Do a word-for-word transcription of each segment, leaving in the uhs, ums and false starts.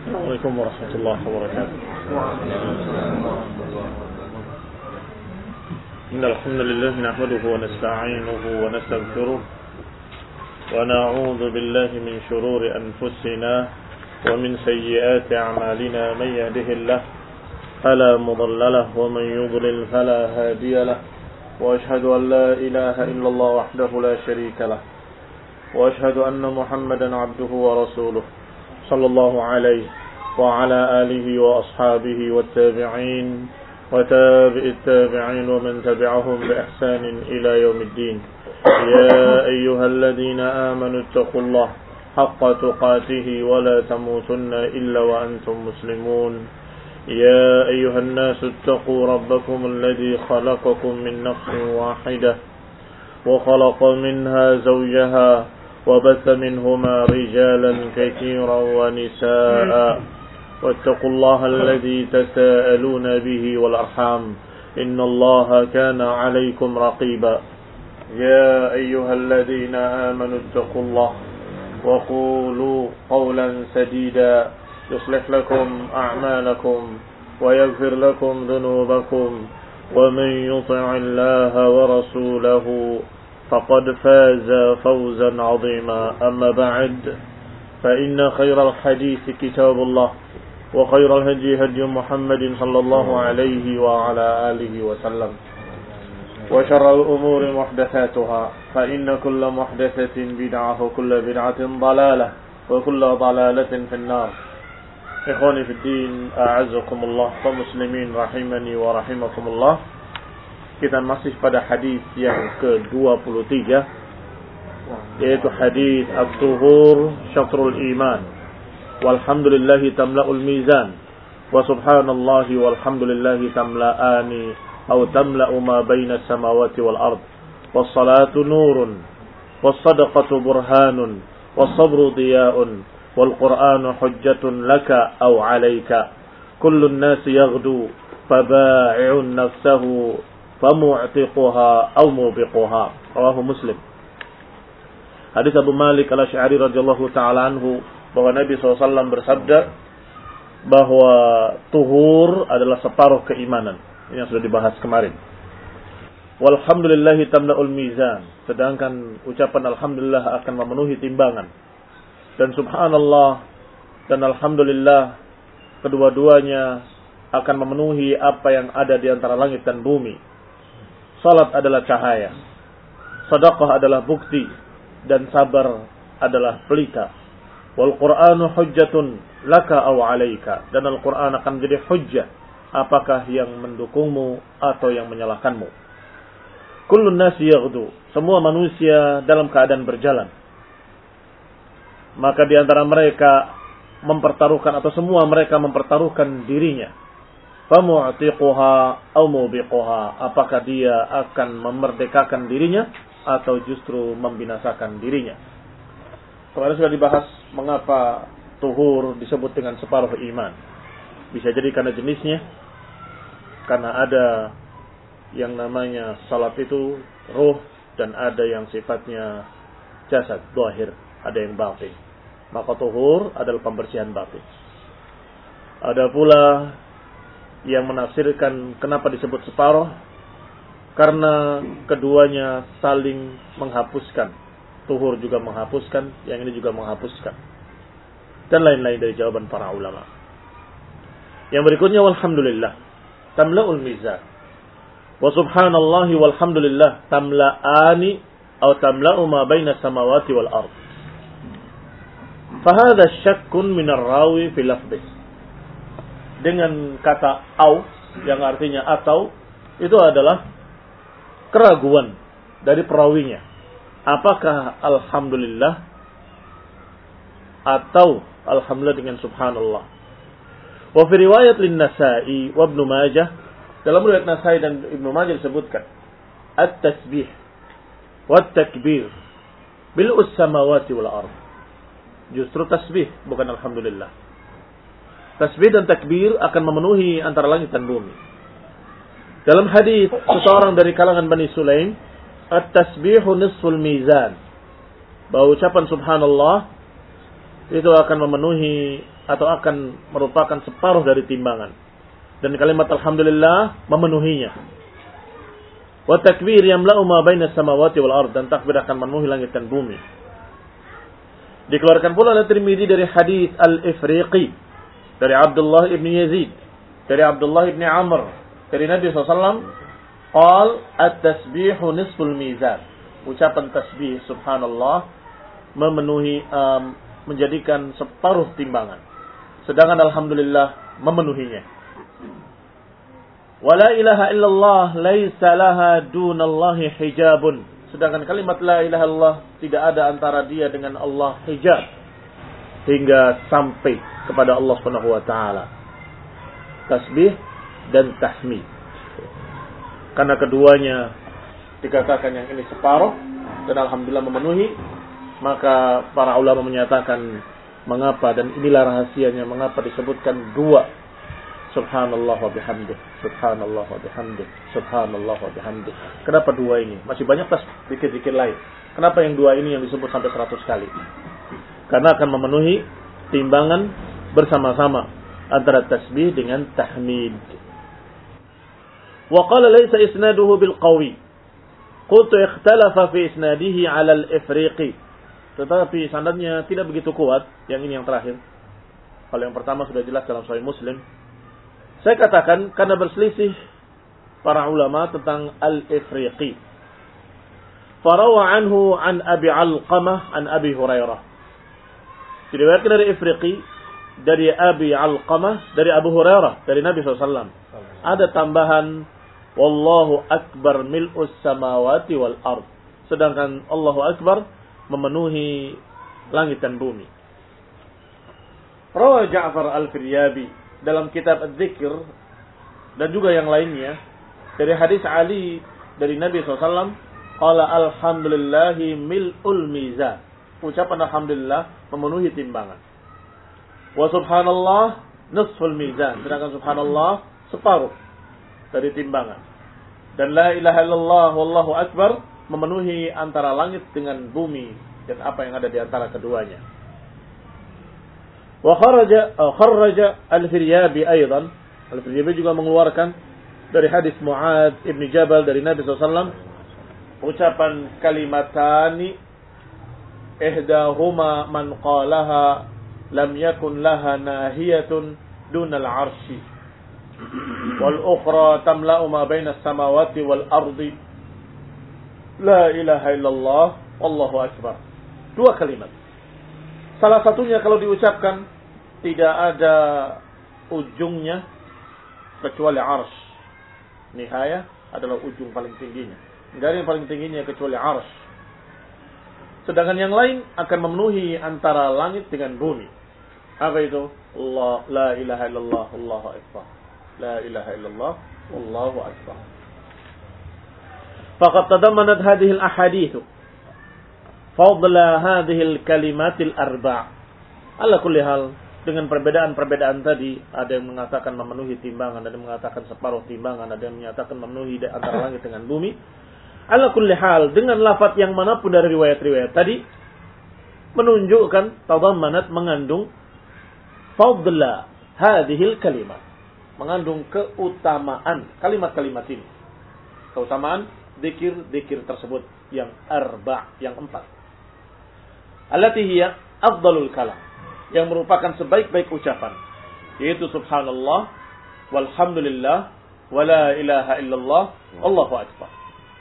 Assalamualaikum warahmatullahi wabarakatuh. Innal hamdalillah nahmaduhu wa nasta'inuhu wa nastaghfiruh wa na'udzu billahi min shururi anfusina wa min sayyiati a'malina may yahdihillahu fala mudilla lahu wa man yudlil fala hadiya lahu wa ashhadu an la ilaha illallah wahdahu la sharika lahu wa ashhadu anna Muhammadan 'abduhu wa rasuluh sallallahu alaihi wa ala alihi wa ashabihi wa tabi'in wa tabi'it tabi'in wa man tabi'ahum bi ihsanin ila yaumiddin. Ya ayyuhalladhina amanu ittaqullaha haqqa tuqatih wa la tamutunna illa wa antum muslimun. Ya ayyuhan nasu ittaqu rabbakum alladhi khalaqakum min nafsin wahidah wa khalaqa minha zawjaha وبث منهما رجالا كثيرا ونساء واتقوا الله الذي تساءلون به والأرحام إن الله كان عليكم رقيبا. يا أيها الذين آمنوا اتقوا الله وقولوا قولا سديدا يصلح لكم أعمالكم ويغفر لكم ذنوبكم ومن يطع الله ورسوله فقد فاز فوزا عظيما. أما بعد فإن خير الحديث كتاب الله وخير الهدي هدي محمد صلى الله عليه وعلى آله وسلم وشر الأمور محدثاتها فإن كل محدثة بدعة وكل بدعة ضلالة وكل ضلالة في النار. إخواني في الدين أعزكم الله ومسلمين رحمني ورحمكم الله. Kita masih pada hadis yang ke dua puluh tiga, yaitu hadis at-tuhur syatrul iman walhamdulillahi tamla'ul mizan wa subhanallahi walhamdulillahi tamla'ani atau tamla'u ma baina samawati wal ard was salatu nurun was sadaqatu burhanun was sabru diya'un wal qur'anu hujjatun laka aw 'alayka kullun nasi yaghdu faba'i'un nafsahu famu'tiquha aw mubiquha. Rawahu Muslim. Hadis Abu Malik Al-Asy'ari radhiyallahu taala anhu bahwa Nabi shallallahu alaihi wasallam bersabda bahwa tuhur adalah separuh keimanan. Ini yang sudah dibahas kemarin. Walhamdulillahi tamla'ul mizan. Sedangkan ucapan alhamdulillah akan memenuhi timbangan. Dan subhanallah dan alhamdulillah kedua-duanya akan memenuhi apa yang ada di antara langit dan bumi. Salat adalah cahaya, sedekah adalah bukti, dan sabar adalah pelita. Wal Qur'anu hujjatun laka aw 'alaika. Dan Al-Qur'an akan menjadi hujjah, apakah yang mendukungmu atau yang menyalahkanmu. Kullun nasi yaghdu. Semua manusia dalam keadaan berjalan. Maka di antara mereka mempertaruhkan atau semua mereka mempertaruhkan dirinya. Famu'tiquha aw mubiquha. Apakah dia akan memerdekakan dirinya atau justru membinasakan dirinya. Kemarin sudah dibahas mengapa tuhur disebut dengan separuh iman. Bisa jadi karena jenisnya, karena ada yang namanya salat itu ruh dan ada yang sifatnya jasad, zahir, ada yang batin. Maka tuhur adalah pembersihan batin. Ada pula yang menafsirkan kenapa disebut separuh, karena keduanya saling menghapuskan. Tuhur juga menghapuskan, yang ini juga menghapuskan, dan lain-lain dari jawaban para ulama. Yang berikutnya walhamdulillah tamla'ul mizan wa subhanallahi walhamdulillah tamla'ani atau tamla'u ma baina samawati wal ard. Fahadha syakkun min ar-rawi fi lafdh. Dengan kata au yang artinya atau, itu adalah keraguan dari perawinya. Apakah alhamdulillah atau alhamdulillah dengan subhanallah. Wa fi riwayat lin-Nasa'i wa Ibnu Majah, dalam riwayat Nasa'i dan Ibnu Majah disebutkan at-tasbih wa at-takbir bil samawati wal ard. Justru tasbih bukan alhamdulillah. Tasbih dan takbir akan memenuhi antara langit dan bumi. Dalam hadis seseorang dari kalangan Bani Sulaim, at-tasbihu nisful mizan. Bahwa ucapan subhanallah itu akan memenuhi atau akan merupakan separuh dari timbangan. Dan kalimat alhamdulillah memenuhinya. Wa takbir yamla'u ma baina samawati wal ard, dan takbir akan memenuhi langit dan bumi. Dikeluarkan pula oleh Tirmidzi dari hadis Al-Ifriqi dari Abdullah ibn Yazid, dari Abdullah ibn Amr, dari Nabi sallallahu alaihi wasallam, qal at-tasbihu nisful mizan. Ucapan tasbih subhanallah memenuhi um, menjadikan separuh timbangan. Sedangkan alhamdulillah memenuhinya. Wala ilaha illallah laisa laha dunallahi hijabun. Sedangkan kalimat la ilaha illallah tidak ada antara dia dengan Allah hijab hingga sampai kepada Allah Subhanahu wa taala. Tasbih dan tahmid. Karena keduanya dikatakan yang ini separuh dan alhamdulillah memenuhi, maka para ulama menyatakan mengapa, dan inilah rahasianya mengapa disebutkan dua subhanallah wa bihamdih, subhanallah wa bihamdih, subhanallah wa bihamdih. Kenapa dua ini? Masih banyak tas dikit-dikit lain. Kenapa yang dua ini yang disebut sampai seratus kali? Karena akan memenuhi timbangan bersama-sama antara tasbih dengan tahmid. Wa qala laysa isnaduhu bil qawi. Qultu ikhtalafa fi isnadihi 'ala al-Ifriqi. Tetapi sanadnya tidak begitu kuat, yang ini yang terakhir. Kalau yang pertama sudah jelas dalam Sahih Muslim. Saya katakan karena berselisih para ulama tentang Al-Ifriqi. Farawa anhu an Abi Alqamah an Abi Hurairah. Diriwayatkan dari Ifriqi, dari Abi Alqamah, dari Abu Hurairah, dari Nabi sallallahu alaihi wasallam. Ada tambahan, wallahu akbar mil'us samawati wal ard. Sedangkan Allahu akbar memenuhi langit dan bumi. Rawa Ja'far al-Firyabi dalam kitab Adz-Dzikr dan juga yang lainnya dari hadis Ali dari Nabi sallallahu alaihi wasallam, qala alhamdulillahi mil'ul mizan. Ucapan alhamdulillah memenuhi timbangan. Wa subhanallah nisful mizan. Sedangkan subhanallah separuh dari timbangan. Dan la ilaha illallah wallahu akbar memenuhi antara langit dengan bumi dan apa yang ada di antara keduanya. Wa kharaja kharaja al-Firyabi aidan. Al-Firyabi juga mengeluarkan dari hadis Mu'adz ibn Jabal dari Nabi sallallahu alaihi wasallam ucapan kalimatani ihdahuma man qalaha lam yakun laha nahiyatun dunal arsy wal ukhra tamla'u ma baina as-samawati wal ardi la ilaha illallah wallahu akbar. Dua kalimat. Salah satunya kalau diucapkan tidak ada ujungnya kecuali arsy. Nihaya adalah ujung paling tingginya. Tidak ada yang paling tingginya kecuali arsy. Sedangkan yang lain akan memenuhi antara langit dengan bumi. Apa itu? Allah, la ilaha illallah, Allahu akbar. La ilaha illallah, Allahu akbar. Faqad tadammanat hadhihi al-ahadits fadla hadhihi al-kalimat al-arba'. Ala kulli hal, dengan perbedaan-perbedaan tadi, ada yang mengatakan memenuhi timbangan, ada yang mengatakan separuh timbangan, ada yang menyatakan memenuhi antara langit dengan bumi. Ala kulli hal, dengan lafaz yang manapun dari riwayat-riwayat tadi menunjukkan tadammanat, mengandung fadla hadhil kalimat, mengandung keutamaan kalimat-kalimat ini. Keutamaan zikir-zikir tersebut yang arba', yang empat. Allati hiya afdalul kalam, yang merupakan sebaik-baik ucapan, yaitu subhanallah walhamdulillah wala ilaha illallah Allahu akbar.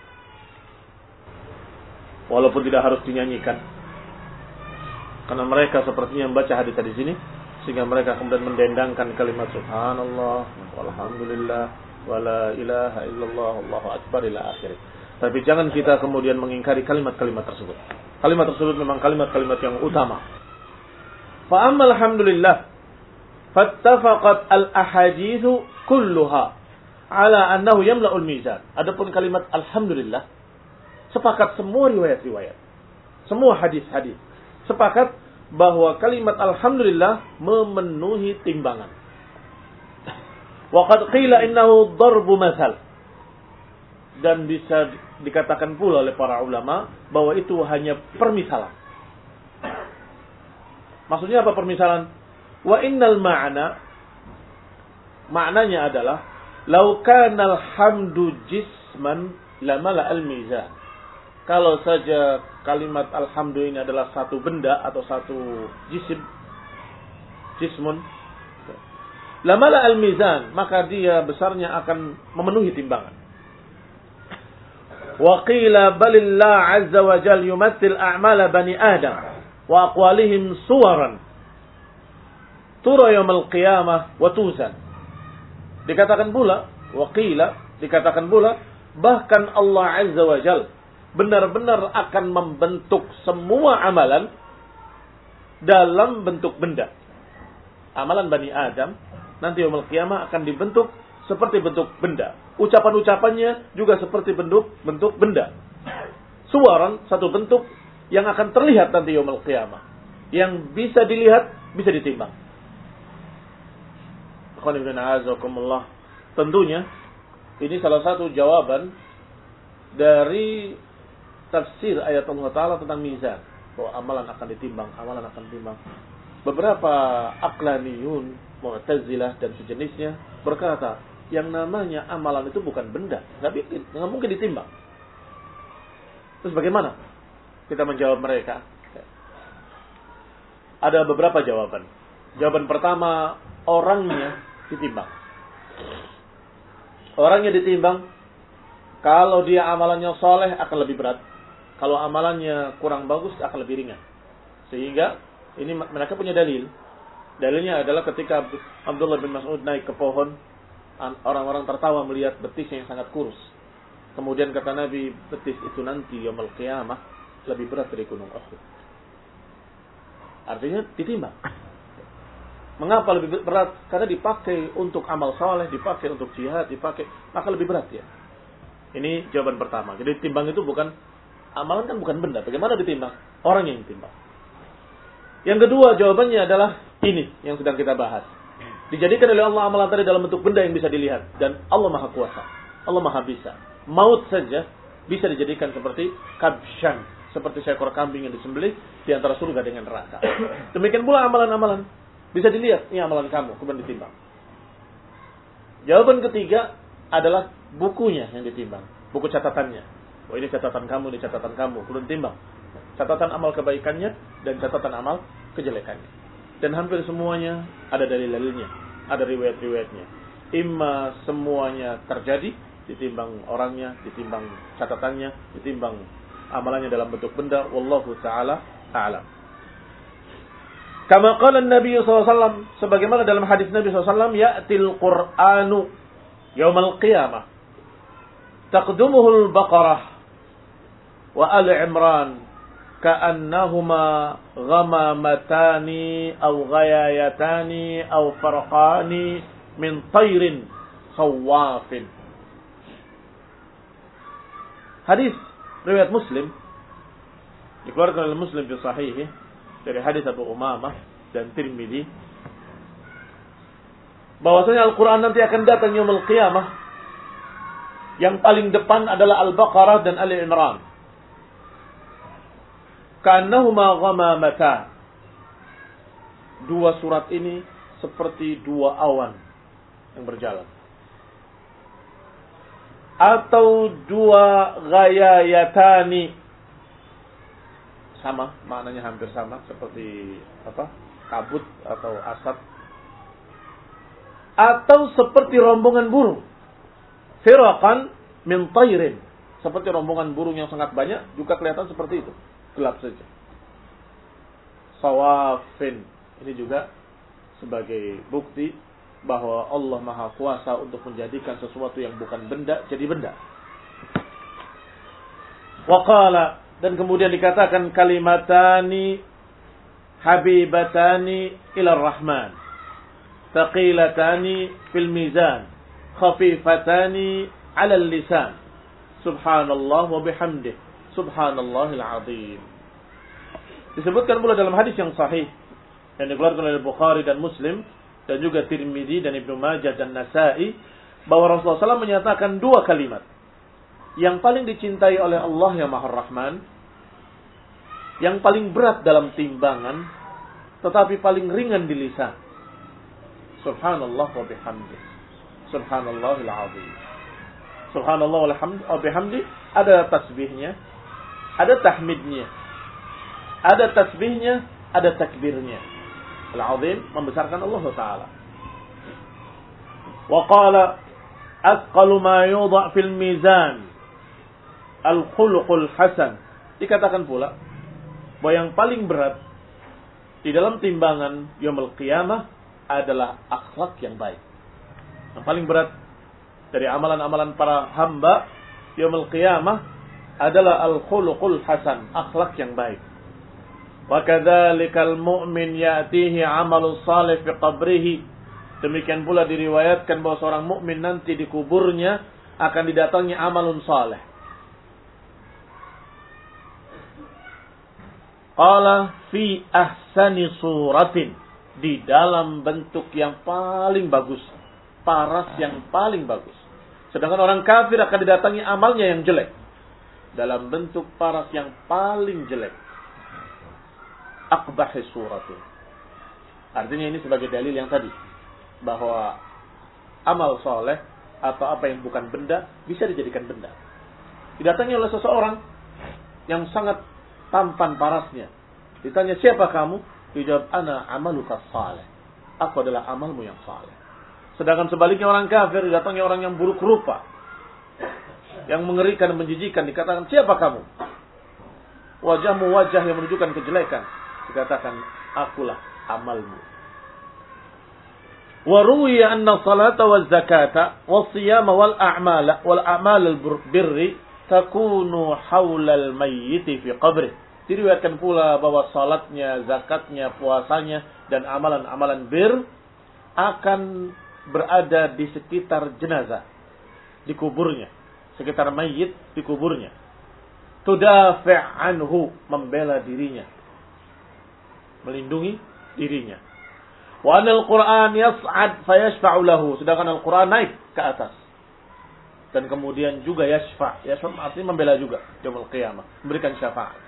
Walaupun tidak harus dinyanyikan, karena mereka sepertinya membaca hadis di sini sehingga mereka kemudian mendendangkan kalimat subhanallah walhamdulillah wala ilaha illallah Allahu akbar ila akhir. Tapi jangan kita kemudian mengingkari kalimat-kalimat tersebut. Kalimat tersebut memang kalimat-kalimat yang utama. Fa amma alhamdulillah fattafaqat al-ahaditsu kulluha ala annahu yamla'ul mizan. Adapun kalimat alhamdulillah, sepakat semua riwayat-riwayat, semua hadis-hadis sepakat bahwa kalimat alhamdulillah memenuhi timbangan. Wa qad qila innahu darbu mathal. Dan bisa dikatakan pula oleh para ulama bahwa itu hanya permisalan. Maksudnya apa permisalan? Wa innal ma'na, maknanya adalah lau kana alhamdu jisman lamala al-mizan. Kalau saja kalimat alhamdu ini adalah satu benda atau satu jisim, jismun, lamala al-mizan, maka dia besarnya akan memenuhi timbangan. Wa qila balillah azza wa jalla yumathil a'mala bani adam wa aqwalihim suwaran tura yaumil qiyamah wa tuzan. Dikatakan pula, wa qila, dikatakan pula, bahkan Allah azza wa jalla benar-benar akan membentuk semua amalan dalam bentuk benda. Amalan Bani Adam nanti yaumul qiyamah akan dibentuk seperti bentuk benda. Ucapan-ucapannya juga seperti bentuk bentuk benda. Suwaran, satu bentuk yang akan terlihat nanti yaumul qiyamah, yang bisa dilihat, bisa ditimbang. Tentunya ini salah satu jawaban dari tafsir ayat Allah Ta'ala tentang mizan, bahwa amalan akan ditimbang, amalan akan ditimbang. Beberapa aqlaniyun, Mu'tazilah dan sejenisnya berkata, yang namanya amalan itu bukan benda, nggak mungkin, nggak mungkin ditimbang. Terus bagaimana kita menjawab mereka? Ada beberapa jawaban. Jawaban pertama, orangnya ditimbang. Orangnya ditimbang. Kalau dia amalannya soleh akan lebih berat. Kalau amalannya kurang bagus akan lebih ringan. Sehingga ini mereka punya dalil. Dalilnya adalah ketika Abdullah bin Mas'ud naik ke pohon, orang-orang tertawa melihat betisnya yang sangat kurus. Kemudian kata Nabi, betis itu nanti yaumul qiyamah lebih berat dari gunung Uhud. Artinya ditimbang. Mengapa lebih berat? Karena dipakai untuk amal soleh, dipakai untuk jihad, dipakai, maka lebih berat ya. Ini jawaban pertama. Jadi timbang itu bukan, amalan kan bukan benda. Bagaimana ditimbang? Orang yang ditimbang. Yang kedua jawabannya adalah ini yang sedang kita bahas. Dijadikan oleh Allah amalan tadi dalam bentuk benda yang bisa dilihat. Dan Allah Maha Kuasa. Allah Maha Bisa. Maut saja bisa dijadikan seperti kabshan. Seperti seekor kambing yang disembelih di antara surga dengan neraka. Demikian pula amalan-amalan. Bisa dilihat, ini amalan kamu, kemudian ditimbang. Jawaban ketiga adalah bukunya yang ditimbang. Buku catatannya. Oh ini catatan kamu, ini catatan kamu. Kemudian timbang. Catatan amal kebaikannya dan catatan amal kejelekannya. Dan hampir semuanya ada dalil-dalilnya. Ada riwayat-riwayatnya. Imma semuanya terjadi, ditimbang orangnya, ditimbang catatannya, ditimbang amalannya dalam bentuk benda. Wallahu ta'ala a'lam. Kama qala Nabi sallallahu alaihi wasallam, sebagaimana dalam hadis Nabi sallallahu alaihi wasallam, ya'til Qur'anu yaumal qiyamah taqdumuhu al-Baqarah wa Ali Imran ka'annahuma ghamamatani aw ghayayatani aw farqani min tayrin khawafin. Hadis riwayat Muslim dikeluarkan oleh Muslim di sahihih dari hadis Abu Umamah dan Tirmidzi, bahwasanya Al-Quran nanti akan datang yaumul qiyamah, yang paling depan adalah Al-Baqarah dan Ali Imran. Ka'annahuma ghamamatan. Dua surat ini seperti dua awan yang berjalan. Atau dua ghayayatani. Sama, maknanya hampir sama seperti apa? Kabut atau asap. Atau seperti rombongan burung. Firaqan min tayrin. Seperti rombongan burung yang sangat banyak juga kelihatan seperti itu. Gelap saja. Sawafin. Ini juga sebagai bukti bahwa Allah Maha Kuasa untuk menjadikan sesuatu yang bukan benda jadi benda. Wa qala, dan kemudian dikatakan kalimatani habibatani ila rahman thaqilatani fil mizan khafifatani ala lisan subhanallah wa bihamdih subhanallahil azim. Disebutkan pula dalam hadis yang sahih yang dikeluarkan oleh Bukhari dan Muslim dan juga Tirmidzi dan Ibnu Majah dan Nasa'i, bahwa Rasulullah shallallahu alaihi wasallam menyatakan dua kalimat yang paling dicintai oleh Allah yang Maha Rahman, yang paling berat dalam timbangan, tetapi paling ringan di lisan. Subhanallah wa bihamdih. Subhanallahil azim. Subhanallah wa bihamdih, ada tasbihnya, ada tahmidnya. Ada tasbihnya, ada takbirnya. Al-azim membesarkan Allah Ta'ala. Wa qala asqalu ma yudha' fil mizan al-khuluqul hasan. Dikatakan pula bahwa yang paling berat di dalam timbangan yaumul qiyamah adalah akhlak yang baik. Yang paling berat dari amalan-amalan para hamba yaumul qiyamah adalah al-khuluqul hasan, akhlak yang baik. Wa kadzalikal mu'min ya'tihi 'amalus salih fi qabrihi. Demikian pula diriwayatkan bahwa seorang mukmin nanti di kuburnya akan didatangi amalun saleh. Qala fi ahsani suratin, di dalam bentuk yang paling bagus, paras yang paling bagus. Sedangkan orang kafir akan didatangi amalnya yang jelek, dalam bentuk paras yang paling jelek. Aqbahi suratin. Artinya ini sebagai dalil yang tadi, bahwa amal soleh atau apa yang bukan benda bisa dijadikan benda. Didatangi oleh seseorang yang sangat tampan parasnya. Ditanya, siapa kamu? Dijawab, ana amaluka saleh. Aku adalah amalmu yang saleh. Sedangkan sebaliknya orang kafir, didatangi orang yang buruk rupa, yang mengerikan dan menjijikan. Dikatakan, siapa kamu? Wajahmu wajah yang menunjukkan kejelekan. Dikatakan, akulah amalmu. Wa ruwiya anna salata waz zakata was siyama wal a'mala wal a'mal al birri takunu haula al mayyit fi qabri. Diriwayatkan pula bahwa salatnya, zakatnya, puasanya dan amalan-amalan bir akan berada di sekitar jenazah, di kuburnya, sekitar mayit di kuburnya. Tudafi' anhu, membela dirinya, melindungi dirinya. Wa anal Qur'an yas'ad fayashfa'u lahu, sedangkan Al-Qur'an naik ke atas dan kemudian juga yashfa'. Yashfa' artinya membela juga yaumul qiyamah, memberikan syafaat.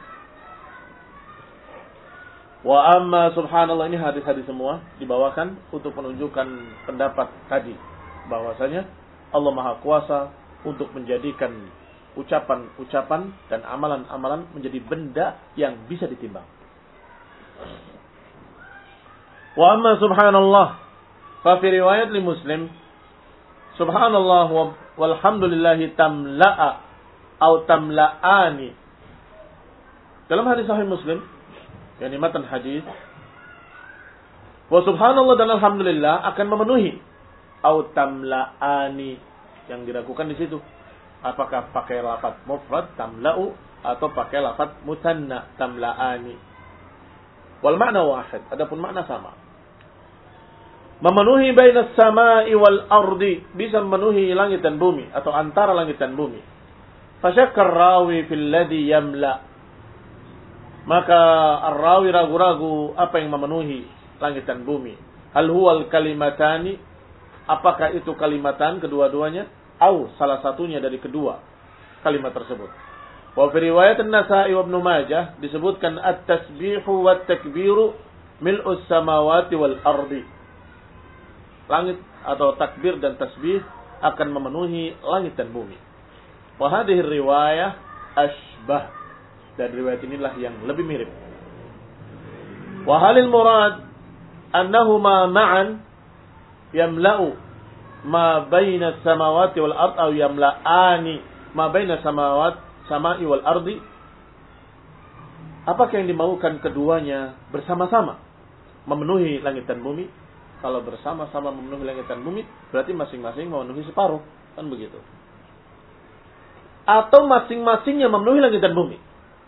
Wa amma subhanallah, ini hadis-hadis semua dibawakan untuk menunjukkan pendapat tadi, bahwasanya Allah Maha Kuasa untuk menjadikan ucapan-ucapan dan amalan-amalan menjadi benda yang bisa ditimbang. Wa amma subhanallah, fa fi riwayat li Muslim, subhanallah walhamdulillahi tamla'a atau tamla'ani. Dalam hadis sahih Muslim, yakni matan hadis, wa subhanallah dan alhamdulillah akan memenuhi, au tamla'ani, yang diragukan di situ apakah pakai lafaz mufrad tamla'u atau pakai lafaz musanna tamla'ani. Wal makna wahid, adapun makna sama. Memenuhi bainas sama'i wal ardi, bisa memenuhi langit dan bumi atau antara langit dan bumi. Fasyakkar rawi fil ladzi yamla, maka ar-rawi ragu-ragu apa yang memenuhi langit dan bumi. Hal huwal kalimatani, apakah itu kalimatan kedua-duanya, atau salah satunya dari kedua kalimat tersebut. Wa fi riwayat An-Nasa'i wa Ibnu Majah disebutkan at-tasbihu wat takbiru mil'us samawati wal ardi. Langit atau takbir dan tasbih akan memenuhi langit dan bumi. Wa hadhihi riwayah ashbah, dan riwayat inilah yang lebih mirip. Wa halil murad annahuma ma'an yamla'u ma baina samawati wal ard aw yamla'ani ma baina samawat sama'i wal ardi. Apakah yang dimaukan keduanya bersama-sama memenuhi langit dan bumi? Kalau bersama-sama memenuhi langit dan bumi, berarti masing-masing memenuhi separuh, kan begitu. Atau masing-masingnya memenuhi langit dan bumi.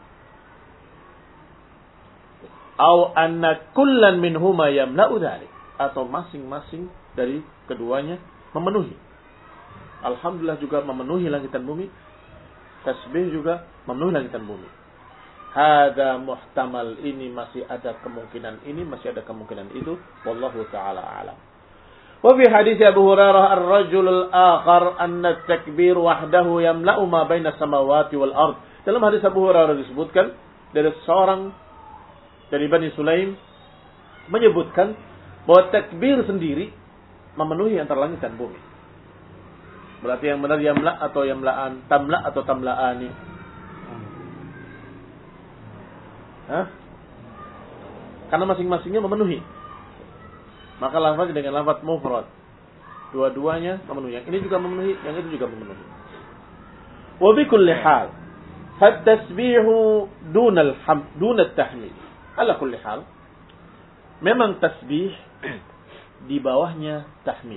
Au anna kullan minhuma yamla'u dzalik, atau masing-masing dari keduanya memenuhi. Alhamdulillah juga memenuhi langit dan bumi, tasbih juga memenuhi langit dan bumi. Hada muhtamal, ini masih ada kemungkinan ini, masih ada kemungkinan itu. Wallahu ta'ala a'lam. Wa fi hadis Abu Hurairah ar-rajul al-akhar anna at-takbir wahdahu yamla'u ma baina samawati wal ard. Dalam hadis Abu Hurairah disebutkan dari seorang dari Bani Sulaim menyebutkan bahwa takbir sendiri memenuhi antara langit dan bumi. Berarti yang benar yamla atau yamlaan, tamla atau tamlaani. Hah? Karena masing-masingnya memenuhi. Maka lafaz dengan lafaz mufrad, dua-duanya memenuhi. Yang ini juga memenuhi, yang itu juga memenuhi. Wa bi kulli hal, at-tasbihu dun al-hamd, dun at-tahmid. Ala kulli hal, memang tasbih di bawahnya tahmid.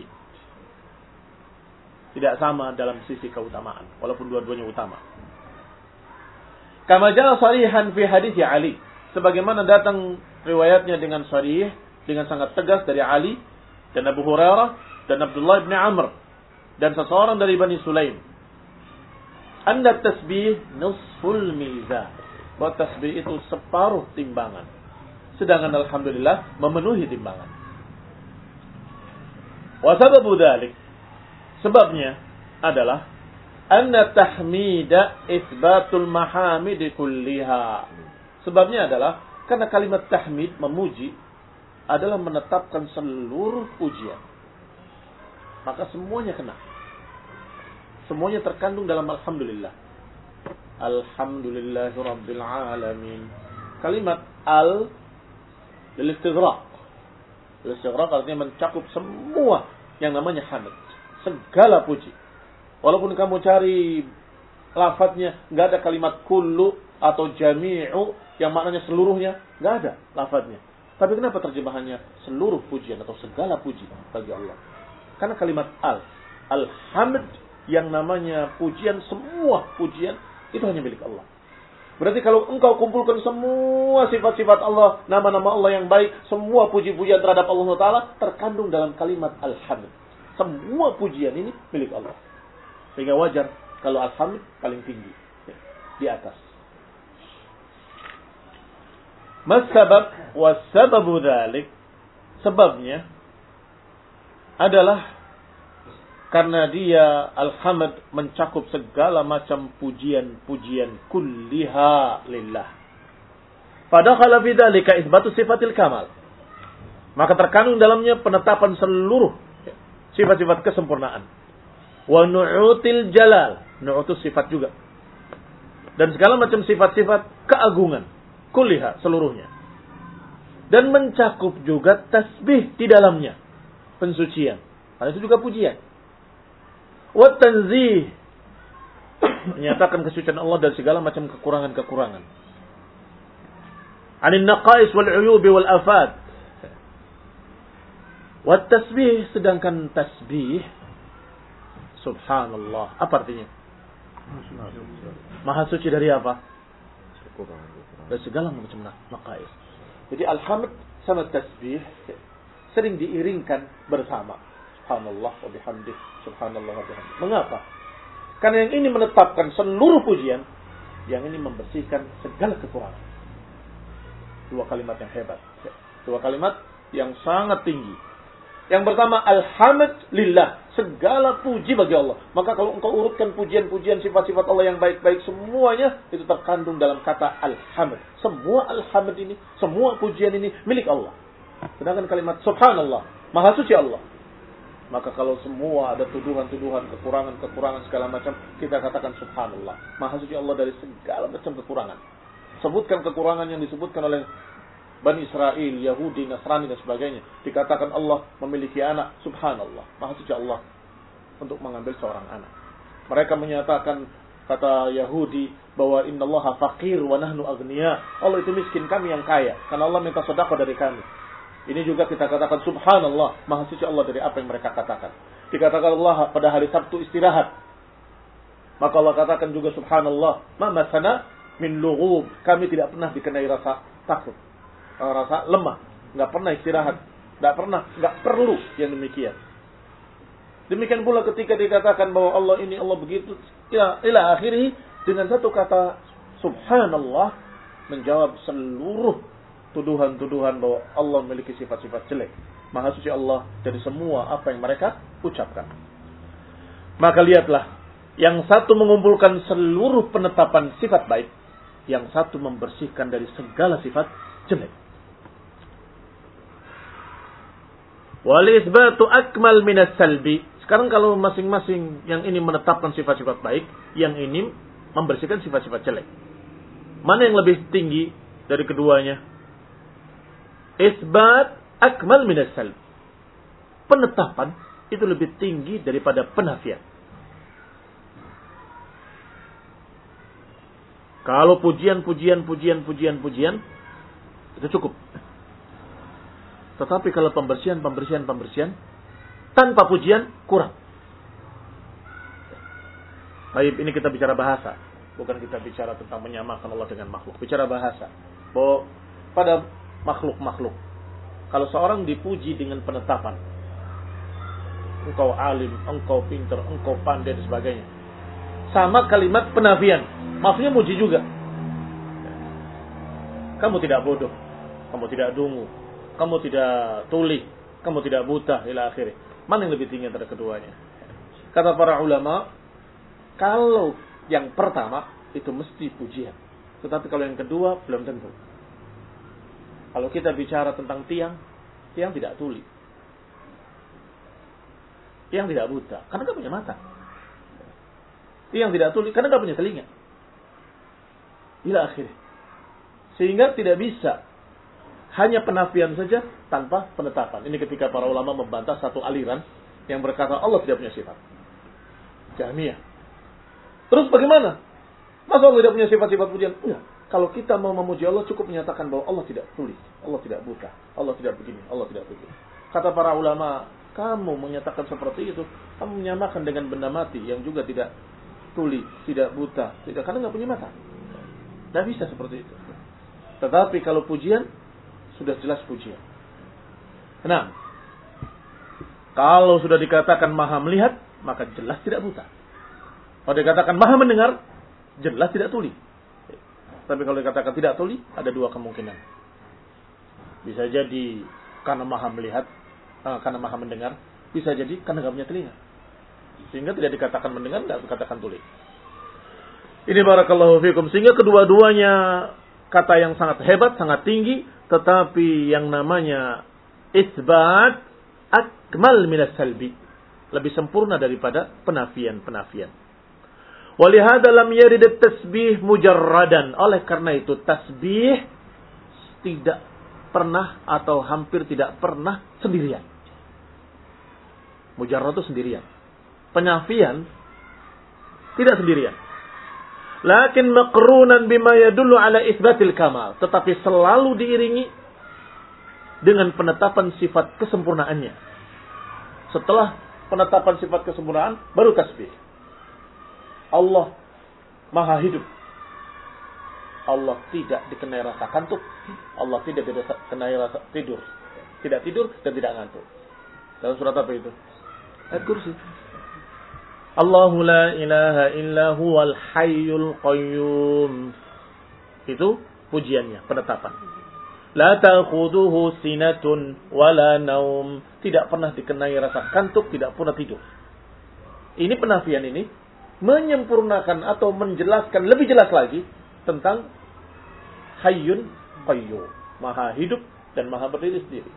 Tidak sama dalam sisi keutamaan, walaupun dua-duanya utama. Kama jaa sharihan fi hadits Ali, sebagaimana datang riwayatnya dengan sharih, dengan sangat tegas dari Ali dan Abu Hurairah dan Abdullah bin Amr dan seseorang dari Bani Sulaim. Anna tasbih nisful mizan. Bahwa tasbih itu separuh timbangan. Sedangkan alhamdulillah memenuhi timbangan. Wa sababu dzalik, sebabnya adalah anna tahmida itsbatul mahamid kulliha. Sebabnya adalah karena kalimat tahmid, memuji, adalah menetapkan seluruh pujian. Maka semuanya kena. Semuanya terkandung dalam alhamdulillah. Alhamdulillahirabbil alamin. Kalimat al lil istighraq. Lil istighraq artinya mencakup semua yang namanya hamd. Segala puji. Walaupun kamu cari lafadznya, enggak ada kalimat kullu atau jami'u yang maknanya seluruhnya, enggak ada lafadznya. Tapi kenapa terjemahannya seluruh pujian atau segala puji bagi Allah? Karena kalimat al, alhamd, yang namanya pujian, semua pujian itu hanya milik Allah. Berarti kalau engkau kumpulkan semua sifat-sifat Allah, nama-nama Allah yang baik, semua puji-pujian terhadap Allah Taala terkandung dalam kalimat alhamd. Semua pujian ini milik Allah. Sehingga wajar kalau alhamd paling tinggi di atas. Mas sabab was sababu dzalik, sebabnya adalah karena dia alhamd mencakup segala macam pujian-pujian kulliha lillah. Padakhala fi dzalika itsbatu sifatil kamal. Maka terkandung dalamnya penetapan seluruh sifat-sifat kesempurnaan. Wa nu'util jalal, nu'utus sifat juga. Dan segala macam sifat-sifat keagungan, kulliha seluruhnya. Dan mencakup juga tasbih di dalamnya, pensucian. Karena itu juga pujian. Wa tanzih, menyatakan kesucian Allah dari segala macam kekurangan-kekurangan. Anin naqais wal uyubi wal afat. Wa tasbih, sedangkan tasbih, subhanallah, apa artinya? Maha suci dari apa? Dari segala macam naqais. Jadi alhamd sama tasbih sering diiringkan bersama. Subhanallah wa bihamdih, subhanallah wa bihamdih. Mengapa? Karena yang ini menetapkan seluruh pujian, yang ini membersihkan segala kekurangan. Dua kalimat yang hebat. Dua kalimat yang sangat tinggi. Yang pertama, alhamdulillah, segala puji bagi Allah. Maka kalau engkau urutkan pujian-pujian sifat-sifat Allah yang baik-baik, semuanya itu terkandung dalam kata alhamd. Semua alhamd ini, semua pujian ini milik Allah. Sedangkan kalimat subhanallah, maha suci Allah. Maka kalau semua ada tuduhan-tuduhan, kekurangan-kekurangan segala macam, kita katakan subhanallah, maha suci Allah dari segala macam kekurangan. Sebutkan kekurangan yang disebutkan oleh Bani Israel, Yahudi, Nasrani dan sebagainya. Dikatakan Allah memiliki anak, subhanallah, maha suci Allah untuk mengambil seorang anak. Mereka menyatakan, kata Yahudi, bahwa innallaha faqir wa nahnu aghniya. Allah itu miskin, kami yang kaya, karena Allah minta sedekah dari kami. Ini juga kita katakan subhanallah, maha suci Allah dari apa yang mereka katakan. Dikatakan Allah pada hari Sabtu istirahat. Maka Allah katakan juga subhanallah, ma masana min lughub, kami tidak pernah dikenai rasa takut, rasa lemah, enggak pernah istirahat, enggak pernah, enggak perlu yang demikian. Demikian pula ketika dikatakan bahwa Allah ini Allah begitu, ya ila akhirih, dengan satu kata subhanallah menjawab seluruh tuduhan-tuduhan bahwa Allah memiliki sifat-sifat jelek. Maha suci Allah dari semua apa yang mereka ucapkan. Maka lihatlah, yang satu mengumpulkan seluruh penetapan sifat baik, yang satu membersihkan dari segala sifat jelek. Wal itsbatu akmal min as-salbi. Sekarang kalau masing-masing yang ini menetapkan sifat-sifat baik, yang ini membersihkan sifat-sifat jelek. Mana yang lebih tinggi dari keduanya? Itsbat akmal min as-salb. Penetapan itu lebih tinggi daripada penafian. Kalau pujian, pujian, pujian, pujian, pujian, itu cukup. Tetapi kalau pembersihan, pembersihan, pembersihan, tanpa pujian, kurang. Baik, ini kita bicara bahasa. Bukan kita bicara tentang menyamakan Allah dengan makhluk. Bicara bahasa. Bahwa pada makhluk-makhluk, kalau seorang dipuji dengan penetapan, engkau alim, engkau pintar, engkau pandai, dan sebagainya. Sama kalimat penafian. Maksudnya muji juga. Kamu tidak bodoh. Kamu tidak dungu. Kamu tidak tuli. Kamu tidak buta. Ila akhirnya. Mana yang lebih tinggi antara keduanya? Kata para ulama, kalau yang pertama itu mesti pujian. Tetapi kalau yang kedua belum tentu. Kalau kita bicara tentang tiang, tiang tidak tuli. Tiang tidak buta. Karena tidak punya mata. Tiang tidak tuli. Karena tidak punya telinga. Ila akhirnya. Sehingga tidak bisa hanya penafian saja tanpa penetapan. Ini ketika para ulama membantah satu aliran yang berkata Allah tidak punya sifat. Jahmiyah. Terus bagaimana? Masa Allah tidak punya sifat-sifat pujian? Enggak. Kalau kita mau memuji Allah cukup menyatakan bahwa Allah tidak tuli, Allah tidak buta, Allah tidak begini, Allah tidak begitu. Kata para ulama, kamu menyatakan seperti itu, kamu menyamakan dengan benda mati yang juga tidak tuli, tidak buta, tidak karena nggak punya mata. Tidak bisa seperti itu. Tetapi kalau pujian, sudah jelas pujian. Nah, kalau sudah dikatakan maha melihat, maka jelas tidak buta. Kalau dikatakan maha mendengar, jelas tidak tuli. Tapi kalau dikatakan tidak tuli, ada dua kemungkinan. Bisa jadi karena maha melihat, karena maha mendengar. Bisa jadi karena nggak punya telinga. Sehingga tidak dikatakan mendengar, tidak dikatakan tuli. Ini barakallahu fikum. Sehingga kedua-duanya kata yang sangat hebat, sangat tinggi, tetapi yang namanya isbat akmal minas salbi, lebih sempurna daripada penafian-penafian. Walihada lam yarid at-tasbih mujarradan. Oleh karena itu tasbih tidak pernah atau hampir tidak pernah sendirian. Mujarrad itu sendirian. Penafian tidak sendirian. Lakin maqrunan bima yadullu ala isbatil kamal. Tetapi selalu diiringi dengan penetapan sifat kesempurnaannya. Setelah penetapan sifat kesempurnaan, baru tasbih. Allah maha hidup. Allah tidak dikenai rasa kantuk. Allah tidak dikenai rasa tidur. Tidak tidur dan tidak ngantuk. Dalam surat apa itu? Ayat kursi. Allahu la ilaha illa huwal hayyul qayyum. Itu pujiannya, penetapan. La ta'khuduhu sinatun wala naum. Tidak pernah dikenai rasa kantuk, tidak pernah tidur. Ini penafian ini menyempurnakan atau menjelaskan lebih jelas lagi tentang hayyun qayyum, maha hidup dan maha berdiri sendiri.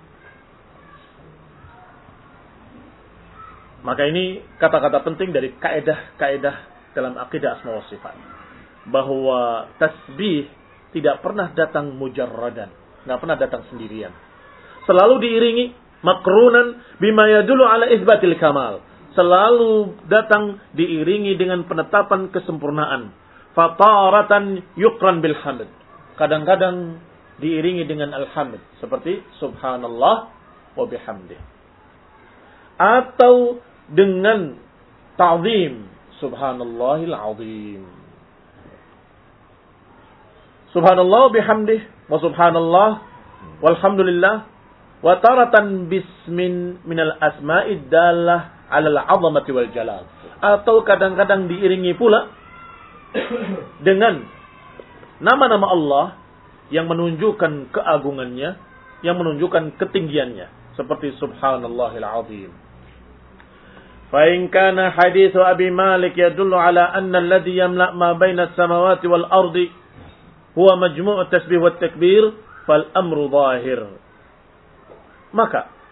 Maka ini kata-kata penting dari kaedah-kaedah dalam akidah asma wa sifat. Bahwa tasbih tidak pernah datang mujarradan. Tidak pernah datang sendirian. Selalu diiringi makrunan bima yadullu ala isbatil kamal. Selalu datang diiringi dengan penetapan kesempurnaan. Fataratan yukran bil hamd. Kadang-kadang diiringi dengan alhamd. Seperti subhanallah wa bihamdih. Atau dengan ta'zim, subhanallahil azim. Subhanallah bihamdih wa subhanallah walhamdulillah wa taratan bismin minal asma'id dalah 'alal 'azamati wal jalal. Atau kadang-kadang diiringi pula dengan nama-nama Allah yang menunjukkan keagungannya, yang menunjukkan ketinggiannya, seperti subhanallahil azim. فإن كان حديث أبي مالك يدل على أن الذي يملأ ما بين السماوات والأرض هو مجموع التسبيح والتكبير فالأمر ظاهر. Maka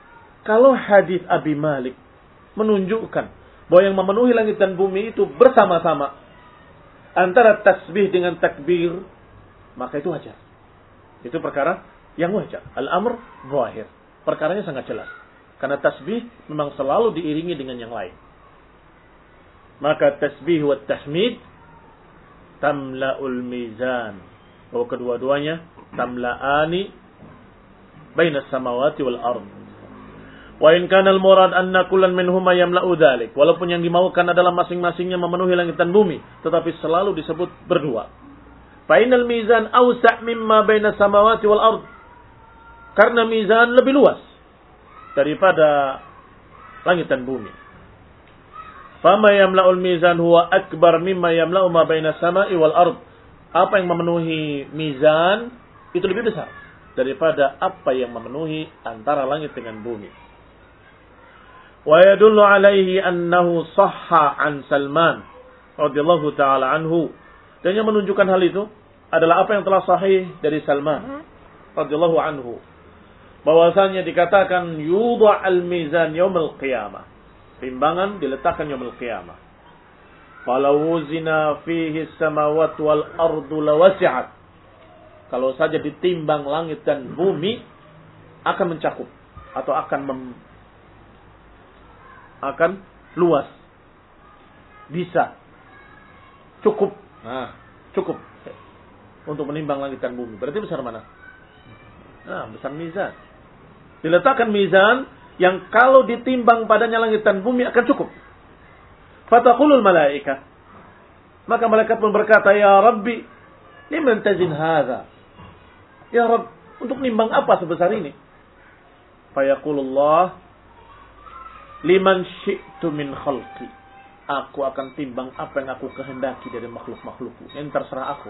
kalau hadis Abi Malik menunjukkan bahwa yang memenuhi langit dan bumi itu bersama-sama antara tasbih dengan takbir, maka itu wajar. Itu perkara yang wajar. Al-amr zahir. Perkaranya sangat jelas. Karena tasbih memang selalu diiringi dengan yang lain. Maka tasbih wa tahmid tamla'ul mizan. Bahwa kedua-duanya tamla'ani baina samawati wal ard. Wa in kana al-murad anna kullan minhuma yamla'u dzalik. Walaupun yang dimaukan adalah masing-masingnya memenuhi langit dan bumi, tetapi selalu disebut berdua. Fa innal mizan awsa' mimma baina samawati wal ard. Karena mizan lebih luas daripada langit dan bumi. Fama yamla'ul mizan huwa akbar mimma yamla'u ma baina samai wal ard. Apa yang memenuhi mizan itu lebih besar daripada apa yang memenuhi antara langit dengan bumi. Wa yadullu alaihi annahu sahha an Salman radhiyallahu taala anhu. Dan yang menunjukkan hal itu adalah apa yang telah sahih dari Salman radhiyallahu anhu, bahwasanya dikatakan yudha al-mizan yaumil qiyamah. Timbangan diletakkan yaumil qiyamah. Falau wuzina fihi as-samawati wal ardu lawasi'at. Kalau saja ditimbang langit dan bumi akan mencakup atau akan mem, akan luas. Bisa. Cukup. Nah, cukup untuk menimbang langit dan bumi. Berarti besar mana? Nah, besar mizan. Diletakkan mizan yang kalau ditimbang padanya langit dan bumi akan cukup. Fataqulul malaika. Maka malaikat pun berkata, "Ya Rabbi, liman tazin hadza?" Ya Rabb, untuk nimbang apa sebesar ini? Fayaqulullah, "Liman syi'tu min khalqi." Aku akan timbang apa yang aku kehendaki dari makhluk-makhlukku. Yang terserah aku.